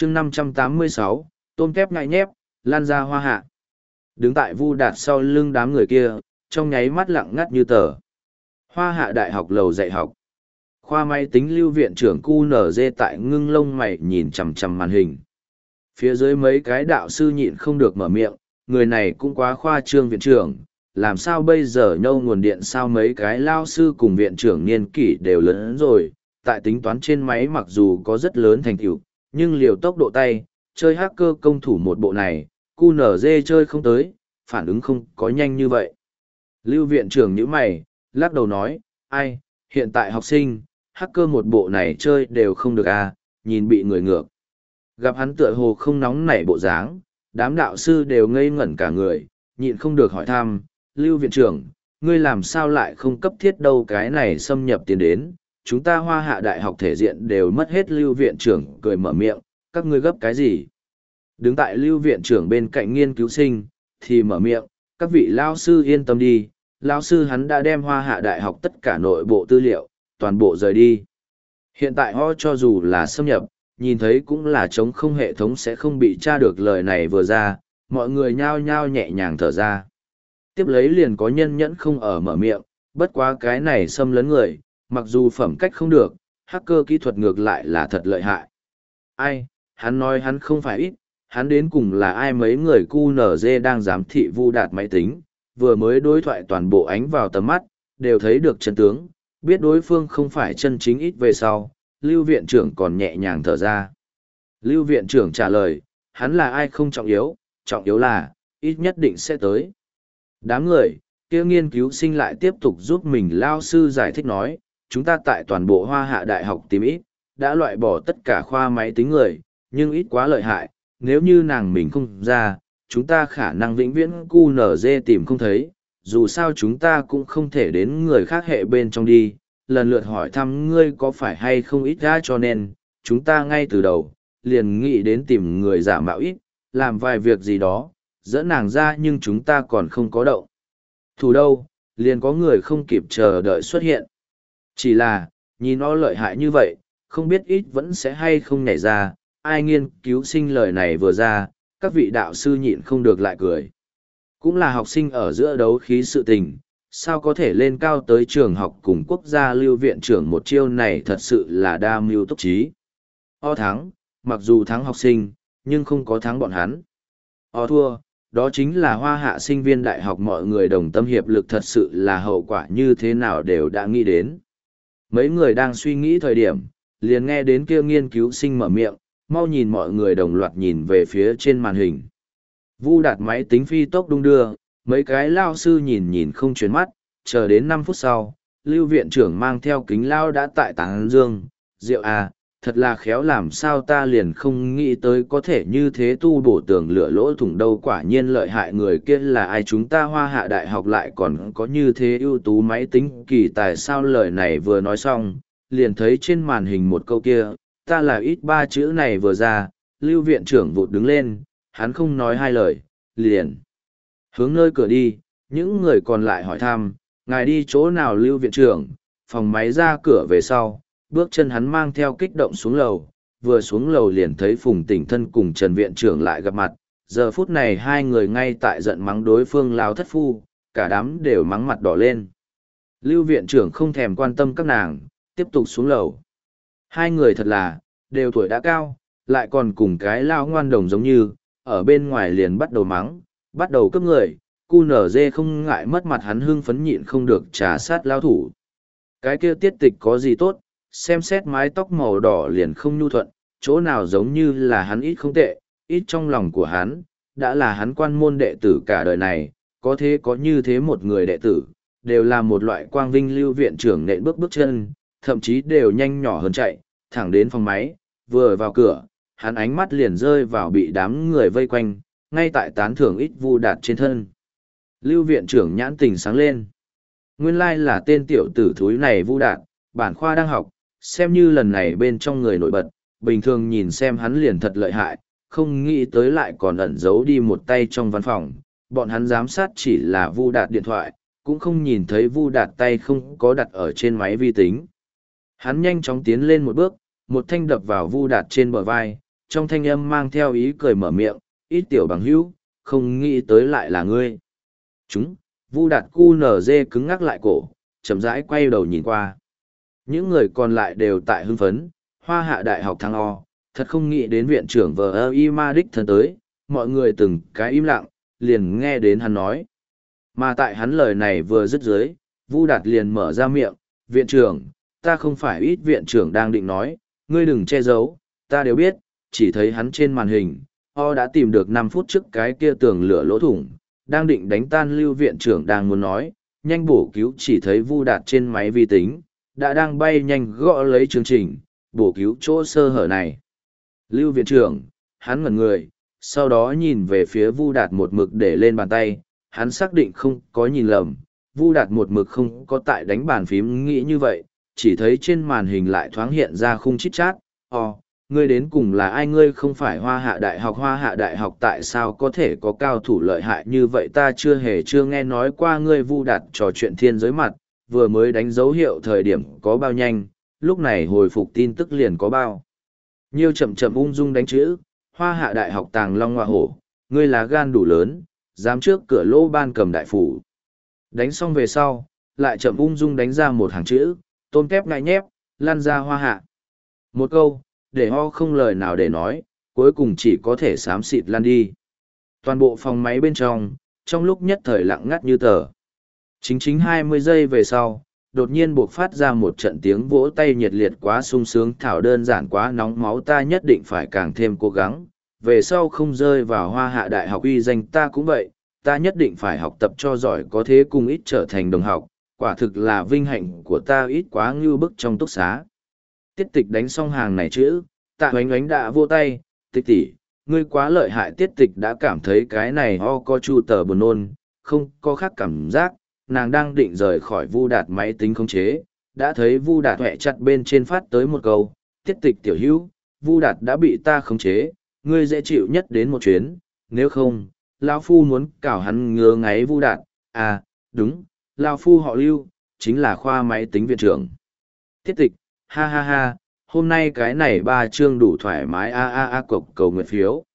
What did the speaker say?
chương 586, tôm tép ngại nhép, lan ra hoa hạ. Đứng tại Vu Đạt sau lưng đám người kia, trong nháy mắt lặng ngắt như tờ. Hoa hạ đại học lầu dạy học. Khoa máy tính lưu viện trưởng QNZ tại ngưng lông mày nhìn chằm chằm màn hình. Phía dưới mấy cái đạo sư nhịn không được mở miệng, người này cũng quá khoa trương viện trưởng, làm sao bây giờ nhâu nguồn điện sao mấy cái lao sư cùng viện trưởng niên kỷ đều lớn rồi, tại tính toán trên máy mặc dù có rất lớn thành tựu, nhưng liều tốc độ tay, chơi hacker công thủ một bộ này, QNZ chơi không tới, phản ứng không có nhanh như vậy. Lưu viện trưởng nhíu mày, lắc đầu nói, ai, hiện tại học sinh, hacker một bộ này chơi đều không được à, nhìn bị người ngược. Gặp hắn tựa hồ không nóng nảy bộ dáng, đám đạo sư đều ngây ngẩn cả người, nhịn không được hỏi thăm, Lưu viện trưởng, ngươi làm sao lại không cấp thiết đâu cái này xâm nhập tiền đến, chúng ta hoa hạ đại học thể diện đều mất hết. Lưu viện trưởng cười mở miệng, các ngươi gấp cái gì? Đứng tại Lưu viện trưởng bên cạnh nghiên cứu sinh, thì mở miệng, các vị lao sư yên tâm đi, lao sư hắn đã đem hoa hạ đại học tất cả nội bộ tư liệu, toàn bộ rời đi. Hiện tại ho cho dù là xâm nhập, nhìn thấy cũng là chống không hệ thống sẽ không bị tra được. Lời này vừa ra, mọi người nhao nhao nhẹ nhàng thở ra. Tiếp lấy liền có nhân nhẫn không ở mở miệng, bất quá cái này xâm lấn người, mặc dù phẩm cách không được, hacker kỹ thuật ngược lại là thật lợi hại. Ai, hắn nói hắn không phải ít, hắn đến cùng là ai? Mấy người QNZ đang giám thị Vu Đạt máy tính, vừa mới đối thoại toàn bộ ánh vào tầm mắt, đều thấy được chân tướng, biết đối phương không phải chân chính. Ít về sau, Lưu viện trưởng còn nhẹ nhàng thở ra. Lưu viện trưởng trả lời, hắn là ai không trọng yếu là, ít nhất định sẽ tới. Đám người, kia nghiên cứu sinh lại tiếp tục giúp mình lao sư giải thích nói, chúng ta tại toàn bộ hoa hạ đại học tìm ít, đã loại bỏ tất cả khoa máy tính người, nhưng ít quá lợi hại, nếu như nàng mình không ra, chúng ta khả năng vĩnh viễn QNZ tìm không thấy, dù sao chúng ta cũng không thể đến người khác hệ bên trong đi, lần lượt hỏi thăm ngươi có phải hay không ít ra, cho nên, chúng ta ngay từ đầu, liền nghĩ đến tìm người giả mạo ít, làm vài việc gì đó, dẫn nàng ra, nhưng chúng ta còn không có đậu thủ đâu, liền có người không kịp chờ đợi xuất hiện. Chỉ là, nhìn nó lợi hại như vậy, không biết ít vẫn sẽ hay không nhảy ra. Ai nghiên cứu sinh lời này vừa ra, các vị đạo sư nhịn không được lại cười. Cũng là học sinh ở giữa đấu khí sự tình, sao có thể lên cao tới trường học cùng quốc gia. Lưu viện trưởng một chiêu này thật sự là đa mưu túc trí. O thắng, mặc dù thắng học sinh, nhưng không có thắng bọn hắn. O thua, đó chính là hoa hạ sinh viên đại học, mọi người đồng tâm hiệp lực, thật sự là hậu quả như thế nào đều đã nghĩ đến. Mấy người đang suy nghĩ thời điểm, liền nghe đến kia nghiên cứu sinh mở miệng, mau nhìn. Mọi người đồng loạt nhìn về phía trên màn hình. Vu Đạt máy tính phi tốc đung đưa, mấy cái lao sư nhìn không chuyển mắt, chờ đến 5 phút sau, Lưu viện trưởng mang theo kính lao đã tại tán dương, rượu à, thật là khéo, làm sao ta liền không nghĩ tới có thể như thế tu bổ tường lửa lỗ thủng đâu, quả nhiên lợi hại. Người kia là ai? Chúng ta hoa hạ đại học lại còn có như thế ưu tú máy tính kỳ tài sao? Lời này vừa nói xong, liền thấy trên màn hình một câu kia, ta là ít, 3 chữ này vừa ra, Lưu viện trưởng vụt đứng lên, hắn không nói hai lời, liền hướng nơi cửa đi. Những người còn lại hỏi thăm, ngài đi chỗ nào? Lưu viện trưởng, phòng máy. Ra cửa về sau, bước chân hắn mang theo kích động xuống lầu, vừa xuống lầu liền thấy Phùng Tỉnh Thân cùng Trần viện trưởng lại gặp mặt. Giờ phút này hai người ngay tại giận mắng đối phương lao thất phu, cả đám đều mắng mặt đỏ lên. Lưu viện trưởng không thèm quan tâm các nàng, tiếp tục xuống lầu. Hai người thật là, đều tuổi đã cao, lại còn cùng cái lao ngoan đồng giống như, ở bên ngoài liền bắt đầu mắng, bắt đầu cướp người. QNZ không ngại mất mặt, hắn hưng phấn nhịn không được trà sát lao thủ. Cái kia tiết tịch có gì tốt, xem xét mái tóc màu đỏ liền không nhu thuận, chỗ nào giống như là hắn. Ít không tệ, ít trong lòng của hắn, đã là hắn quan môn đệ tử cả đời này, có thế có như thế một người đệ tử, đều là một loại quang vinh. Lưu viện trưởng nện bước chân, thậm chí đều nhanh nhỏ hơn chạy, thẳng đến phòng máy, vừa vào cửa, hắn ánh mắt liền rơi vào bị đám người vây quanh, ngay tại tán thưởng ít Vu Đạt trên thân. Lưu viện trưởng nhãn tình sáng lên. Nguyên lai là tên tiểu tử thúi này Vu Đạt, bản khoa đang học, xem như lần này bên trong người nổi bật, bình thường nhìn xem hắn liền thật lợi hại, không nghĩ tới lại còn ẩn giấu đi một tay trong văn phòng. Bọn hắn giám sát chỉ là Vu Đạt điện thoại, cũng không nhìn thấy Vu Đạt tay không có đặt ở trên máy vi tính. Hắn nhanh chóng tiến lên một bước, một thanh đập vào Vu Đạt trên bờ vai, trong thanh âm mang theo ý cười mở miệng, ít tiểu bằng hữu, không nghĩ tới lại là ngươi. Chúng, Vu Đạt cu nở dê cứng ngắc lại cổ, chậm rãi quay đầu nhìn qua. Những người còn lại đều tại hưng phấn, Hoa Hạ Đại học thăng o, thật không nghĩ đến viện trưởng VI Ma đích thân tới, mọi người từng cái im lặng, liền nghe đến hắn nói. Mà tại hắn lời này vừa dứt dưới, Vu Đạt liền mở ra miệng, viện trưởng, ta không phải ít viện trưởng đang định nói, ngươi đừng che giấu, ta đều biết, chỉ thấy hắn trên màn hình, đã tìm được 5 phút trước cái kia tường lửa lỗ thủng, đang định đánh tan Lưu viện trưởng đang muốn nói, nhanh bổ cứu chỉ thấy Vu Đạt trên máy vi tính, đã đang bay nhanh gõ lấy chương trình, bổ cứu chỗ sơ hở này. Lưu viện trưởng, hắn ngẩn người, sau đó nhìn về phía Vu Đạt một mực để lên bàn tay, hắn xác định không có nhìn lầm, Vu Đạt một mực không có tại đánh bàn phím nghĩ như vậy, chỉ thấy trên màn hình lại thoáng hiện ra khung chít chát, ngươi đến cùng là ai? Ngươi không phải Hoa Hạ Đại học tại sao có thể có cao thủ lợi hại như vậy? Ta chưa nghe nói qua. Ngươi Vu Đạt trò chuyện thiên giới mặt, vừa mới đánh dấu hiệu thời điểm có bao nhanh, lúc này hồi phục tin tức liền có bao nhiêu. Chậm chậm ung dung đánh chữ, Hoa Hạ Đại học Tàng Long Hoa Hổ, ngươi là gan đủ lớn, dám trước cửa lỗ ban cầm đại phủ. Đánh xong về sau, lại chậm ung dung đánh ra một hàng chữ, tôm tép ngại nhép, lan ra Hoa Hạ. Một câu, để ho không lời nào để nói, cuối cùng chỉ có thể xám xịt lan đi. Toàn bộ phòng máy bên trong lúc nhất thời lặng ngắt như tờ. Chính 20 giây về sau, đột nhiên buộc phát ra một trận tiếng vỗ tay nhiệt liệt quá sung sướng, thảo đơn giản quá nóng máu, ta nhất định phải càng thêm cố gắng, về sau không rơi vào Hoa Hạ Đại học uy danh ta cũng vậy, ta nhất định phải học tập cho giỏi có thế cùng ít trở thành đồng học, quả thực là vinh hạnh của ta, ít quá ngưu bức trong túc xá. Tiết Tịch đánh xong hàng này chữ, Tạ Oánh Oánh đã vô tay, Tịch tỷ, ngươi quá lợi hại. Tiết Tịch đã cảm thấy cái này có chu tờ buồn nôn, không có khác cảm giác, nàng đang định rời khỏi Vu Đạt máy tính khống chế, đã thấy Vu Đạt hẹ chặt bên trên phát tới một câu, Tiết Tịch tiểu hữu, Vu Đạt đã bị ta khống chế, ngươi dễ chịu nhất đến một chuyến, nếu không, lão phu muốn cào hắn ngứa ngáy. Vu Đạt, à, đúng, lão phu họ Lưu, chính là khoa máy tính viện trưởng. Tiết Tịch, ha ha ha, hôm nay cái này 3 chương đủ thoải mái, cộc cầu nguyện phiếu.